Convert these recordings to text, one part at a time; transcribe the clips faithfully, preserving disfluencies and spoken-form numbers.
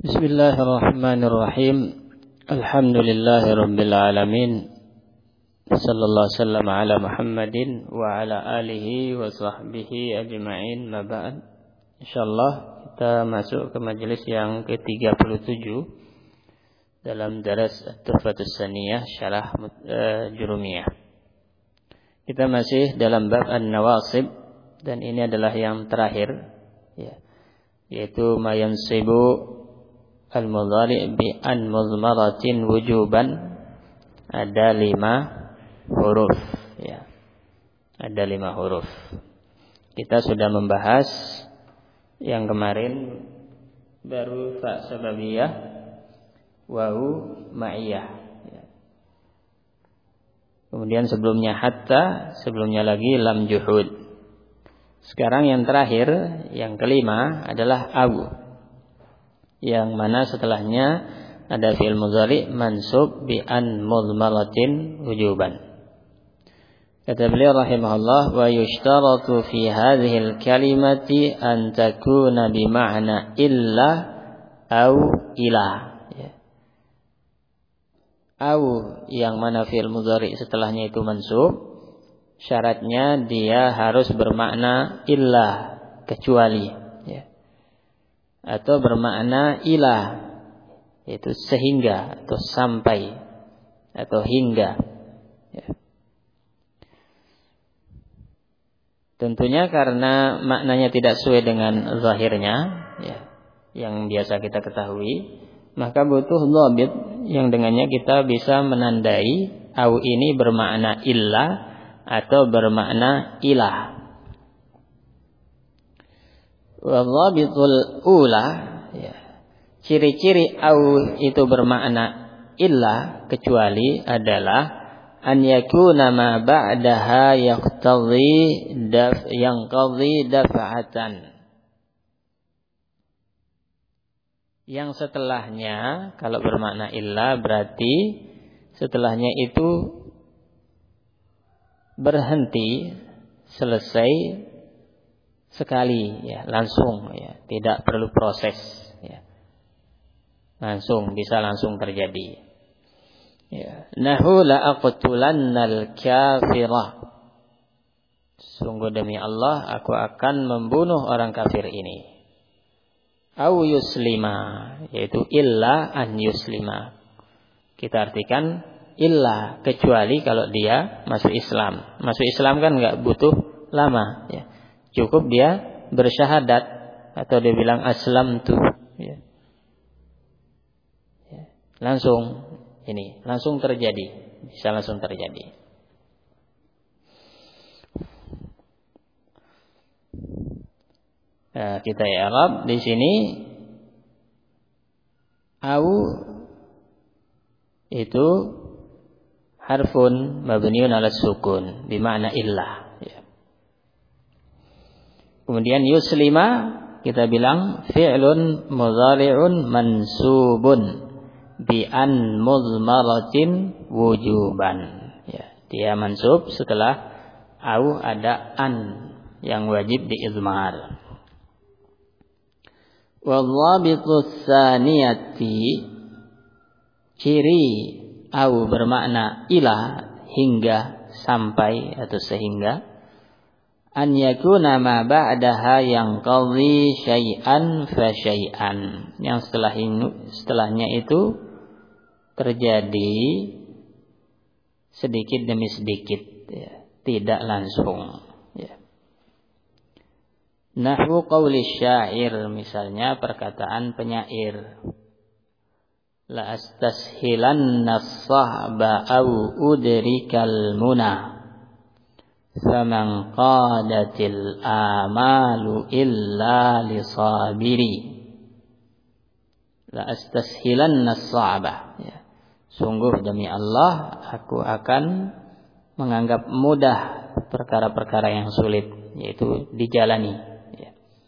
Bismillahirrahmanirrahim. Alhamdulillahirabbil alamin. Sallallahu wasallam ala Muhammadin wa ala alihi wa sahbihi ajma'in. Ma ba'd. Insyaallah kita masuk ke majelis yang ke tiga puluh tujuh dalam daras At-Tuhfatus Saniyah Syarah uh, Jurumiyah. Kita masih dalam bab An-Nawasib dan ini adalah yang terakhir, ya, yaitu ma yansibu al-mudhari' bi an mudmaratin wujuban. Ada lima huruf, ya. Ada lima huruf. Kita sudah membahas yang kemarin baru fa sababiyah, wawu ma'iyah, ya. Kemudian sebelumnya hatta, sebelumnya lagi lam juhud. Sekarang yang terakhir, yang kelima adalah au, yang mana setelahnya ada fi'il mudhari' mansub bi an mudmaratin wujuban. Kata beliau rahimahullah, wa yushtaratu fi hadhihi al-kalimati an takuna bi ma'na illa au ila, ya. Au yang mana fi'il mudhari' setelahnya itu mansub, syaratnya dia harus bermakna illa, kecuali, ya, atau bermakna ilah, yaitu sehingga atau sampai atau hingga, ya. Tentunya karena maknanya tidak sesuai dengan zahirnya, ya, yang biasa kita ketahui, maka butuh dhabit yang dengannya kita bisa menandai au ini bermakna illah atau bermakna ilah. Wadhabitul ula, ya, ciri-ciri au itu bermakna illa, kecuali, adalah an yakuna ma ba'daha yaqtadhi daf yanqadhi daf'atan. Yang setelahnya kalau bermakna illa berarti setelahnya itu berhenti, selesai sekali, ya, langsung, ya, tidak perlu proses, ya, langsung bisa langsung terjadi, ya. Nahu la aqtulannal kafirah, sungguh demi Allah aku akan membunuh orang kafir ini. Au yuslima, yaitu illa an yuslima, kita artikan illa, kecuali kalau dia masuk Islam. Masuk Islam kan enggak butuh lama, ya. Cukup dia bersyahadat atau dia bilang aslamtu, ya. Ya. Langsung ini, langsung terjadi, bisa langsung terjadi. Nah, kita i'rab di sini au itu harfun mabniun 'ala sukun bimakna illah, ya. Kemudian yuslima kita bilang fi'lun mudhari'un mansubun bi an mudmaratin wujuban, ya. Dia mansub setelah au ada an yang wajib diizmar. Wadhabitus tsaniyati, ciri au bermakna ilah, hingga, sampai atau sehingga, an yakuna ma ba'daha yanqadhi syai'an fa syai'an, yang setelah ini, setelahnya itu terjadi sedikit demi sedikit, ya, tidak langsung, ya. Nahwu qauli syair, misalnya perkataan penyair, la astashilanna as-sahba au udrikal muna faman qadatil amalu illa lisabiri. La astashilanna as-sahba, ya. Sungguh demi Allah aku akan menganggap mudah perkara-perkara yang sulit, yaitu dijalani, ya.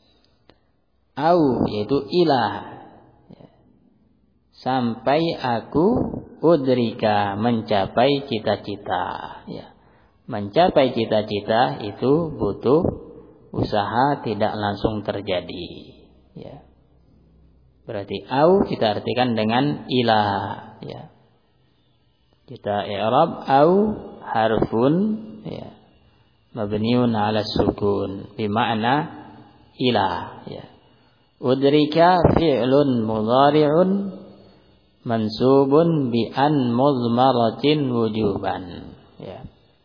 Au yaitu ilah, ya. Sampai aku udrika mencapai cita-cita, ya. Mencapai cita-cita itu butuh usaha, tidak langsung terjadi, ya. Berarti au kita artikan dengan ila, ya. Kita i'rab au harfun, ya, mabniun 'ala sukun bima'na ila, ya. Udrika fi'lun mudhari'un mansubun bi an mudmaratin wujuban, ya.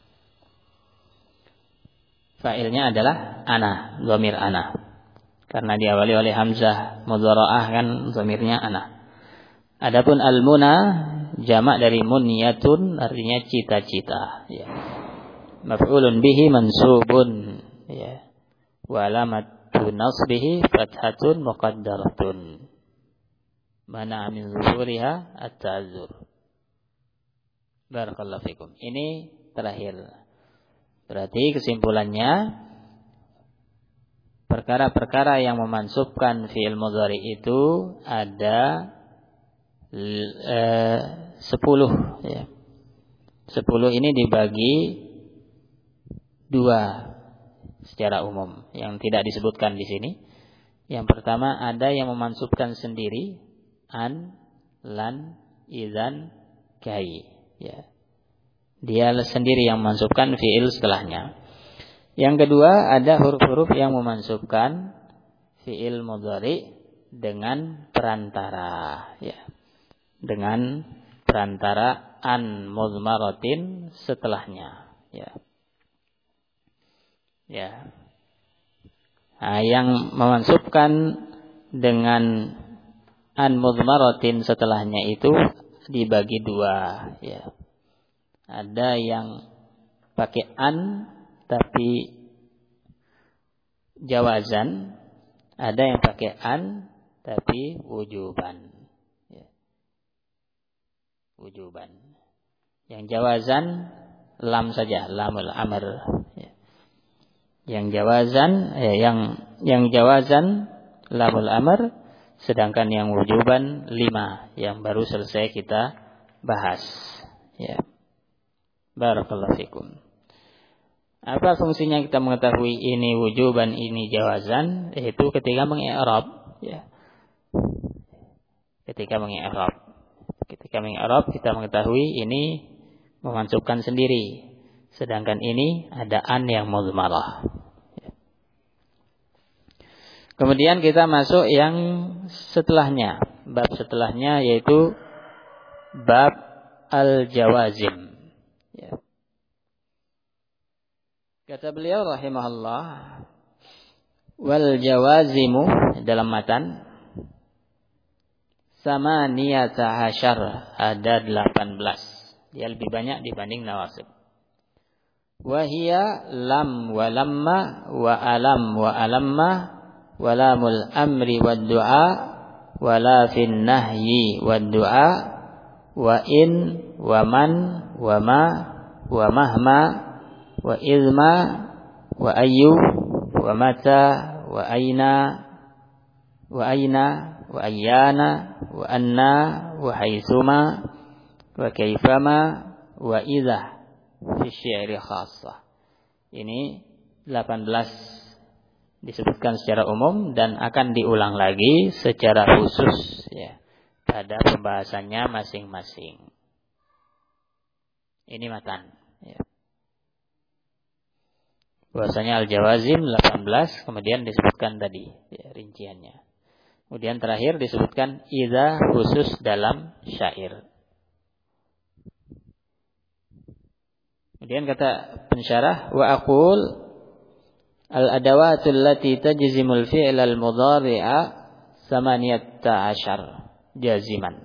Fa'ilnya adalah ana, dhamir ana. Karena diawali oleh hamzah mudhara'ah kan dhamirnya ana. Adapun al-muna jamak dari munyatun, artinya cita-cita, ya. Maf'ulun bihi mansubun, ya. Wa alamatu nasbihi fathatun muqaddaratun. Mana min zuhuriha at-ta'azzur. Barakallahu fikum. Ini terakhir. Berarti kesimpulannya, perkara-perkara yang memansubkan fi'il mudhari itu ada eh, sepuluh, ya. Sepuluh ini dibagi dua secara umum yang tidak disebutkan di sini. Yang pertama ada yang memansubkan sendiri, an, lan, idzan, kai, ya. Dia sendiri yang memansubkan fi'il setelahnya. Yang kedua ada huruf-huruf yang memansubkan fi'il mudhari dengan perantara, ya. Dengan perantara an mudmaratin setelahnya, ya. Ya. Nah, yang memansubkan dengan an mudmaratin setelahnya itu dibagi dua, ya. Ada yang pakai an tapi jawazan, ada yang pakai an tapi wujuban, ya. Wujuban. Yang jawazan lam saja, lamul amr, ya. Yang jawazan, ya, yang yang jawazan lamul amr, sedangkan yang wujuban lima yang baru selesai kita bahas, ya. Barakallahu fikum. Apa fungsinya kita mengetahui ini wujuban, ini jawazan? Yaitu ketika mengi'rab, ya. Ketika mengi'rab. Ketika mengi'rab kita mengetahui ini memansubkan sendiri, sedangkan ini ada an yang mudmarah, ya. Kemudian kita masuk yang setelahnya, bab setelahnya yaitu bab al-jawazim. Ya. Kata beliau rahimahullah, wal jawazimu dalam matan sama niyata hasyar, ada delapan belas. Dia lebih banyak dibanding nawasib. Wahia lam wa lamma wa alam wa alamma wa lamul amri wa du'a wa la fin nahyi wa du'a wa in wa man wa ma wa mahma wa izma wa ayyu wa mata wa aina wa aina wa ayyana wa anna wa haitsuma wa kaifama wa idza fi syi'ri khassah. Ini delapan belas disebutkan secara umum dan akan diulang lagi secara khusus, ya, pada pembahasannya masing-masing. Ini matan, ya. Bahasanya al-jawazim delapan belas, kemudian disebutkan tadi, ya, rinciannya. Kemudian terakhir disebutkan idza khusus dalam syair. Kemudian kata pensyarah, wa aqul al-adawatul lati tajzimul fi'l al-mudhari'a samaniyata asyar jaziman.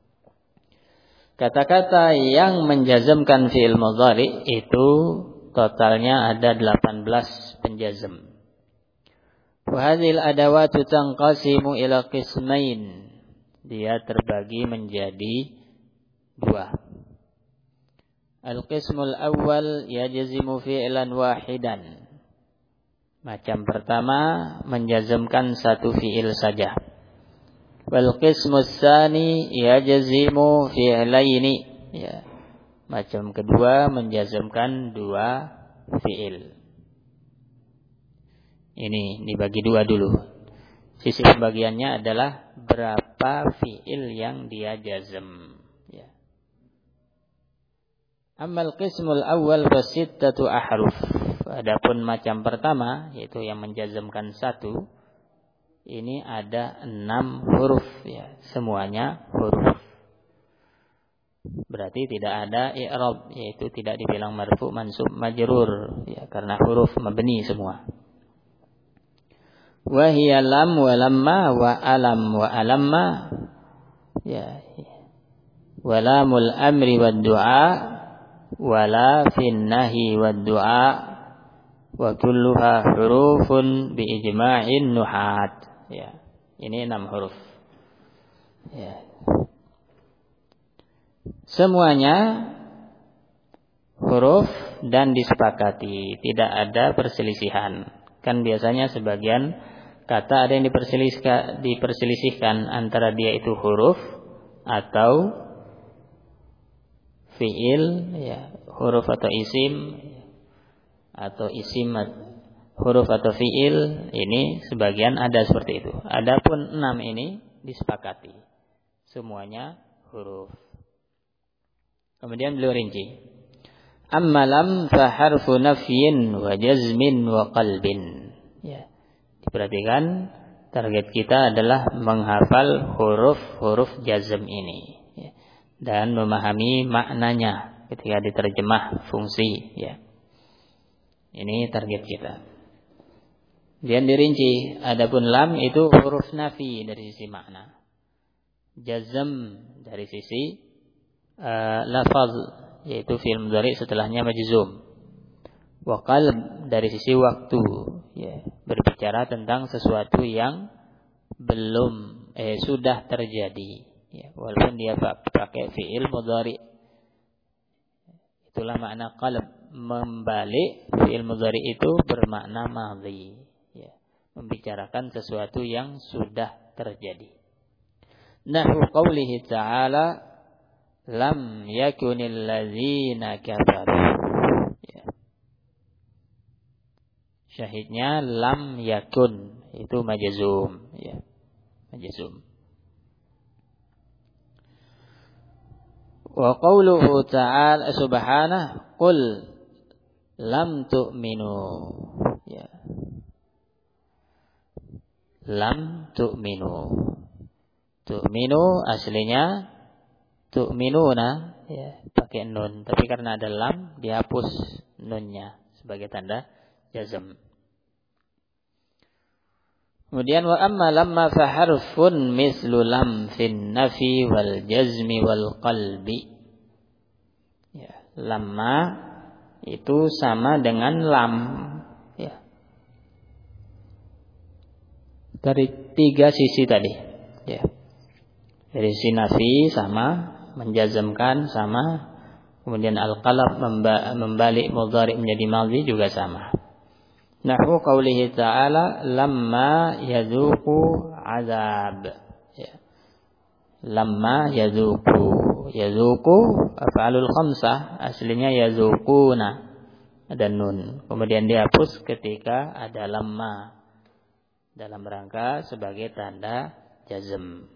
Kata-kata yang menjazmkan fi'il mudhari itu totalnya ada delapan belas penjazm. Wa hadhil adawatu tanqasimu ila qismain. Dia terbagi menjadi dua. Al-qismul awwal yajzimu fi'lan wahidan. Macam pertama menjazmkan satu fi'il saja. Wal qismus tsani yajzimu fi'laini, ya. Macam kedua menjazmkan dua fi'il. Ini dibagi dua dulu. Sisi pembagiannya adalah berapa fi'il yang dia jazm. Ya. Amal qismul awal fasittatu ahruf. Adapun macam pertama, yaitu yang menjazmkan satu, ini ada enam huruf, ya, semuanya huruf. Berarti tidak ada i'rab, yaitu tidak dibilang marfu, mansub, majrur, ya, karena huruf mabni semua. Wa hiya lam wa lamma wa alam wa alamma, ya, wa lamul amri wad du'a wa la fin nahi wad du'a wa kulluha hurufun bi ijma'in nuhat. Ya, ini enam huruf. Ya. Semuanya huruf dan disepakati, tidak ada perselisihan. Kan biasanya sebagian kata ada yang diperselisihkan, diperselisihkan antara dia itu huruf atau fiil, ya, huruf atau isim, atau isim huruf atau fiil, ini sebagian ada seperti itu. Adapun enam ini disepakati, semuanya huruf. Kemudian beliau rinci. Amma lam fa harfu nafyin wa jazmin wa qalbin. Ya. Diperhatikan, target kita adalah menghafal huruf-huruf jazm ini, ya, dan memahami maknanya ketika diterjemah fungsi, ya. Ini target kita. Dan dirinci, adapun lam itu huruf nafi dari sisi makna, jazm dari sisi uh, lafaz, yaitu fi'il mudhari setelahnya majzum, wa qalb dari sisi waktu, ya, berbicara tentang sesuatu yang belum eh sudah terjadi, ya, walaupun dia pakai fi'il mudhari. Itulah makna qalb, membalik fi'il mudhari itu bermakna madhi, ya, membicarakan sesuatu yang sudah terjadi. Nahu qawlihi ta'ala lam yakunil ladzina kafaru, ya. Syahidnya lam yakun itu majzum, ya, majzum. Wa qawluhu ta'ala subhanahu qul lam tu'minu, ya, lam tu'minu. Tu'minu aslinya tu'minuna, ya, pakai nun, tapi karena ada lam dihapus nunnya sebagai tanda jazm. Kemudian wa amma lamma fa harfun mislu lam fin nafi wal jazmi wal qalbi. Ya, lamma itu sama dengan lam, ya, dari tiga sisi tadi, ya. Dari sisi nafi sama, menjazmkan sama, kemudian al-qalb membalik mudhari menjadi madhi juga sama. Nahu qawlihi ta'ala lamma yadhuqu azab, ya. Lamma yadhuqu, yadhuqu af'alul khamsah, aslinya yadhuquna, ada nun, kemudian dihapus ketika ada lamma dalam rangka sebagai tanda jazm.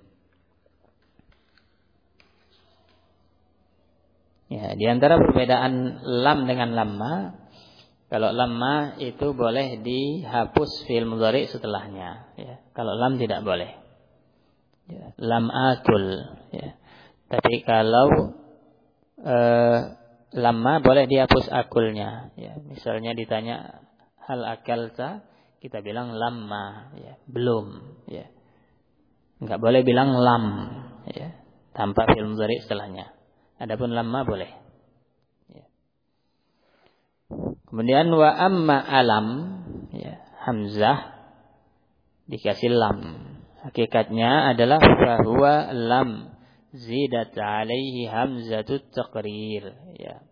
Ya, di antara perbedaan lam dengan lamma, kalau lamma itu boleh dihapus fi'il mudhari setelahnya, ya. Kalau lam tidak boleh, ya. Lam akul, ya. Tapi kalau eh, lamma boleh dihapus akulnya, ya. Misalnya ditanya hal akalta, kita bilang lamma, ya, belum, ya. Enggak boleh bilang lam, ya, tanpa fi'il mudhari setelahnya. Adapun lamma boleh. Ya. Kemudian wa amma alam, ya, hamzah dikasih lam. Hakikatnya adalah bahwa lam zidat alaihi hamzatut taqrir, ya.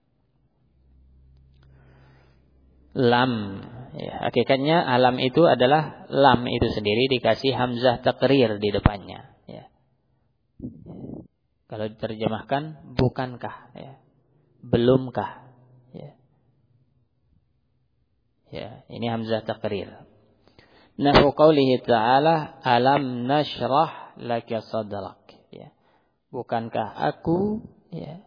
Lam, ya, hakikatnya alam itu adalah lam itu sendiri dikasih hamzah taqrir di depannya, ya. Kalau diterjemahkan bukankah, ya, belumkah, ya. Ya, ini hamzah taqrir. Nahu qaulihi ta'ala alam nashrah laka sadrak, ya. Bukankah aku, ya,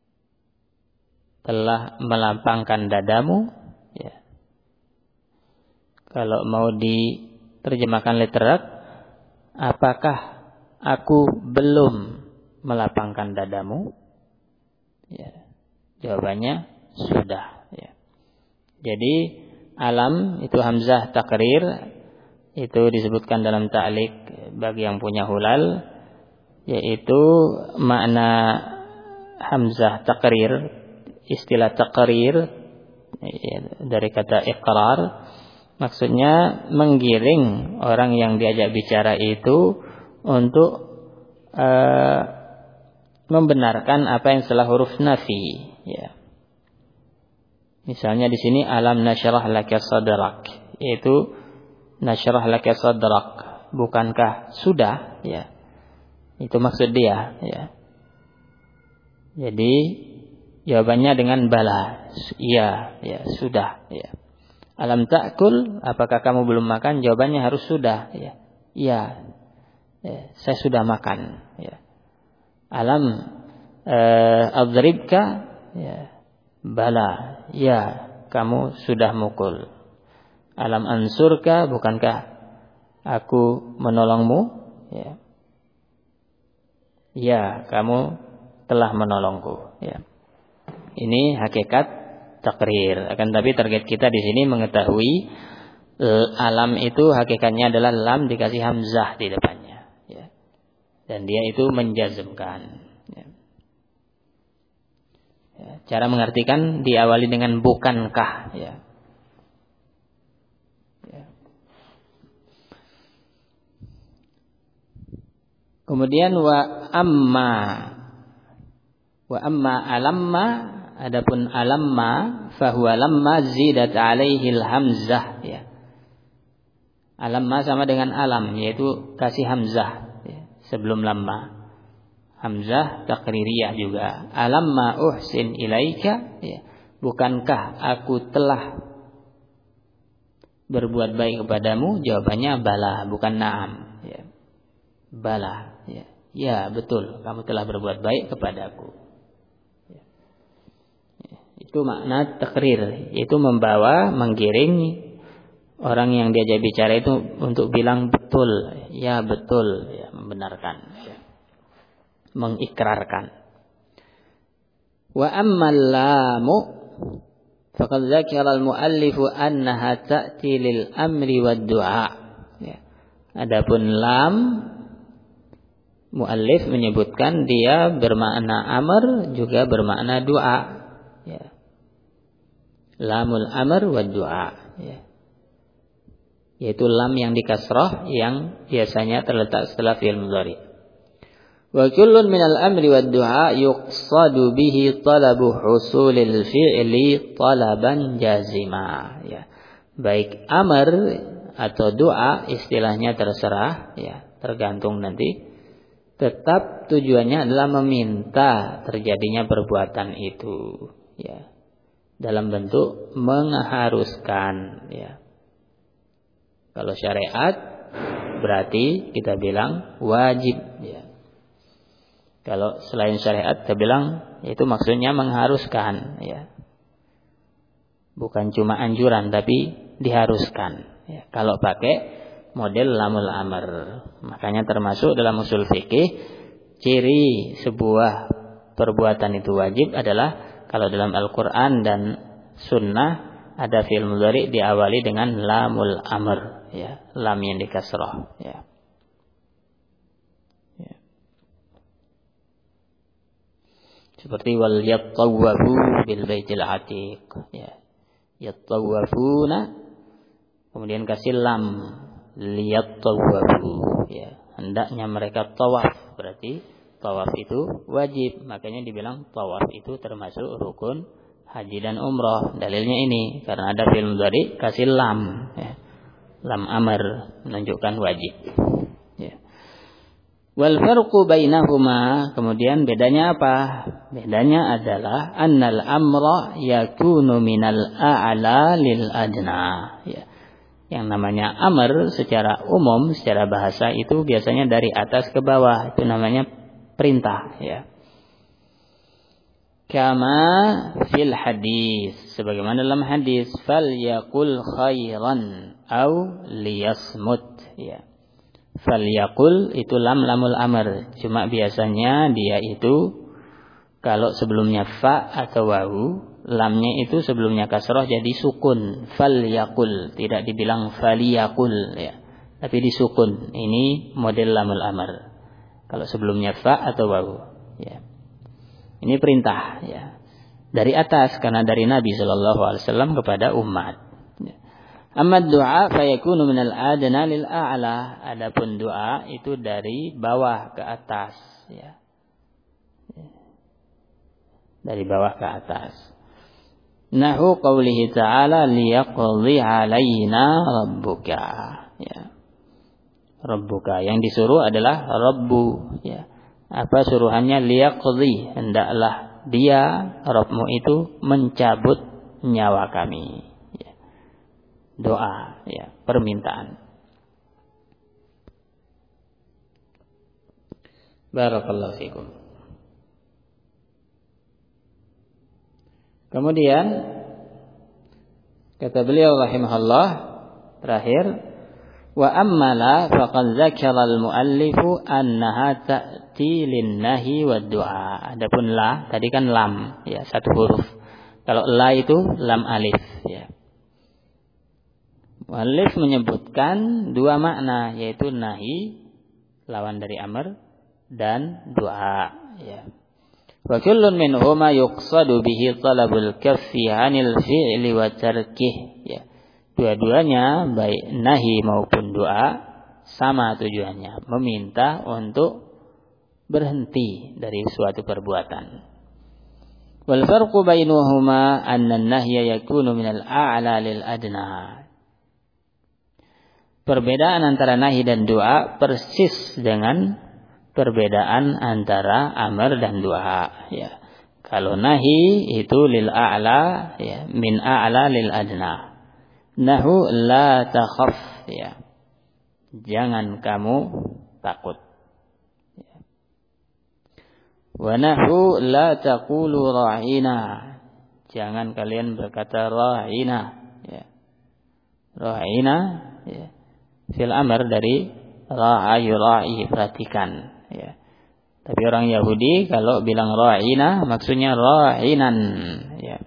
telah melapangkan dadamu, ya. Kalau mau diterjemahkan literat, apakah aku belum melapangkan dadamu? Ya. Jawabannya sudah, ya. Jadi alam itu hamzah takrir, itu disebutkan dalam ta'liq bagi yang punya hulal, yaitu makna hamzah takrir, istilah takrir ya, dari kata iqrar, maksudnya menggiring orang yang diajak bicara itu untuk uh, membenarkan apa yang setelah huruf nafi, ya. Misalnya di sini alam nasyrah laka sadrak, yaitu nasyrah laka sadrak, bukankah sudah, ya. Itu maksud dia, ya. Jadi jawabannya dengan bala, iya, ya, sudah, ya. Alam ta'kul, apakah kamu belum makan? Jawabannya harus sudah, ya. Iya, ya, saya sudah makan, ya. Alam eh, adribka, ya. Bala, ya, kamu sudah mukul. Alam ansurka, bukankah aku menolongmu? Ya. Ya, kamu telah menolongku, ya. Ini hakikat takrir. Akan tapi target kita di sini mengetahui alam itu hakikatnya adalah lam dikasih hamzah di depannya, ya. Dan dia itu menjazmkan, ya. Ya, cara mengartikan diawali dengan bukankah, ya. Ya. Kemudian wa amma wa amma alamma, adapun alamma fahuwa lamma zidat alaihil hamzah, ya. Alamma sama dengan alam, yaitu kasih hamzah, ya, sebelum lamma. Hamzah takririyah juga. Alamma uhsin ilaika, ya. Bukankah aku telah berbuat baik kepadamu? Jawabannya bala, bukan na'am, ya. Bala, ya. Ya, betul, kamu telah berbuat baik kepadaku. Ya. Ya. Itu makna takrir, itu membawa, menggiring orang yang diajak bicara itu untuk bilang betul, ya betul, ya, membenarkan, ya. Mengikrarkan. Wa ammal lamu faqad dzakara al-muallif annaha ta'ti lil amri wad du'a, ya. Adapun lam, muallif menyebutkan dia bermakna amr juga bermakna doa, ya. Lamul amr wad du'a, ya. Yaitu lam yang dikasrah yang biasanya terletak setelah fi'il mudhari'. Wa kullun minal amri wad du'a yuqsadu bihi talabu husulil fi'li talaban jazima, ya. Baik amr atau doa istilahnya terserah, ya, tergantung nanti. Tetap tujuannya adalah meminta terjadinya perbuatan itu, ya, dalam bentuk mengharuskan, ya. Kalau syariat berarti kita bilang wajib, ya. Kalau selain syariat kita bilang itu maksudnya mengharuskan, ya. Bukan cuma anjuran tapi diharuskan, ya. Kalau pakai model lamul amr, makanya termasuk dalam usul fikih ciri sebuah perbuatan itu wajib adalah kalau dalam Al-Qur'an dan Sunnah ada fi'il mudhari diawali dengan lamul amr, ya, lam yang dikasrah, ya. Ya. Seperti wal yattawafu bil baitil atiq, ya. Yattawafuna kemudian kasih lam liyattawafu, ya. Hendaknya mereka tawaf, berarti tawaf itu wajib, makanya dibilang tawaf itu termasuk rukun haji dan umrah. Dalilnya ini karena ada fi'il mudhari kasih lam, ya. Lam amr menunjukkan wajib, ya. Wal farqu bainahuma, kemudian bedanya apa? Bedanya adalah annal amra yakunu minal a'la lil adna, ya. Yang namanya amr secara umum, secara bahasa itu biasanya dari atas ke bawah, itu namanya perintah, ya. Kama fil hadis, sebagaimana dalam hadis, fal yaqul khairan au liyasmut, ya. Fal yaqul itu lam lamul amr, cuma biasanya dia itu kalau sebelumnya fa atau wawu, lamnya itu sebelumnya kasroh jadi sukun. Fal yakul, tidak dibilang faliyakul, ya, tapi disukun. Ini model lamul amr. Kalau sebelumnya fa atau wawu, ya. Ini perintah, ya, dari atas, karena dari Nabi Shallallahu Alaihi Wasallam kepada umat. Amma doa fayakunu minal adna lil a'la. Adapun doa itu dari bawah ke atas, ya. Dari bawah ke atas. Nahu qaulihi ta'ala liyaqdi 'alaina rabbuka, ya. Rabbuka yang disuruh adalah Rabbu, ya. Apa suruhannya? Liyaqdi, hendaklah dia Rabbmu itu mencabut nyawa kami, ya. Doa, ya, permintaan. Barakallahu fikum. Kemudian kata beliau rahimahullah terakhir, wa ammala faqad dzakara al-muallifu annaha ta'ti lin-nahi wad-du'a. Adapun la tadi kan lam, ya, satu huruf. Kalau la itu lam alif, ya. Muallif menyebutkan dua makna, yaitu nahi, lawan dari amr, dan doa, ya. Wa kullun minhuma yuqsadu bihi talabul kaffi 'anil fi'li wa tarkih, ya. Dua-duanya baik nahi maupun doa sama tujuannya, meminta untuk berhenti dari suatu perbuatan. Wal farqu bainahuma anna an-nahya yakunu minal a'la lil adna. Perbedaan antara nahi dan doa persis dengan perbedaan antara amr dan doa, ya. Kalau nahi itu lil a'la, ya, min a'la lil adna. Nahu la takhaf, ya. Jangan kamu takut. Ya. Wa nahu la taqulu ra'ina. Jangan kalian berkata ra'ina, ya. Ra'ina, ya. Fil amr dari ra'a yura'i, perhatikan, ya. Tapi orang Yahudi kalau bilang ra'ina maksudnya ra'inan, ya.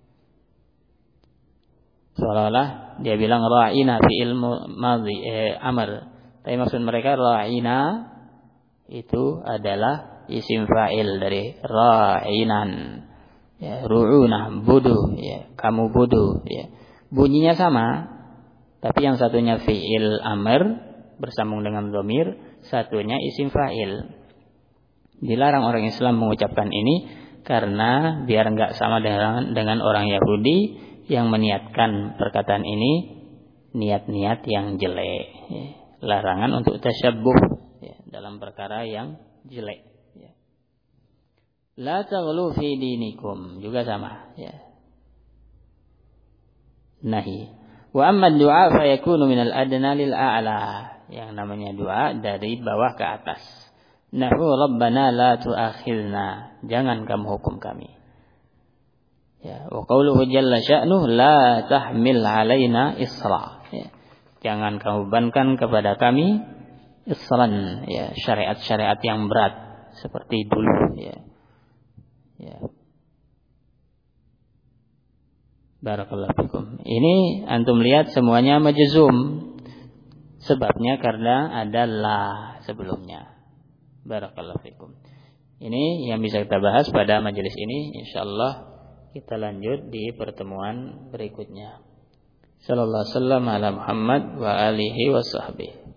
Seolah-olah dia bilang ra'ina fi ilmu madhi, eh, amr. Tapi maksud mereka ra'ina itu adalah isim fa'il dari ra'inan, ya, ru'una, bodoh, ya, kamu bodoh, ya. Bunyinya sama, tapi yang satunya fi'il amr bersambung dengan dhamir, satunya isim fa'il. Dilarang orang Islam mengucapkan ini karena biar enggak sama dengan dengan orang Yahudi yang meniatkan perkataan ini niat-niat yang jelek, ya. Larangan untuk tasyabbuh, ya, dalam perkara yang jelek, ya. La taghlu fi dinikum juga sama, ya. Nahi. Wa amma ad-du'a fa yakunu minal adna lil a'la. Yang namanya doa dari bawah ke atas. Nahu rabbana la tu'akhilna, jangan kamu hukum kami. Ya, wa qauluhu jalla sya'nuhu la tahmil 'alaina isra, ya. Jangan kamu bebankan kepada kami isran, ya, syariat-syariat yang berat seperti dulu, ya. Ya. Barakallahu fikum. Ini antum lihat semuanya majzum. Sebabnya karena ada la sebelumnya. Barakallahu fikum. Ini yang bisa kita bahas pada majelis ini, insyaallah. Kita lanjut di pertemuan berikutnya. Sallallahu alaihi wasallam ala Muhammad wa alihi wa sahbihi.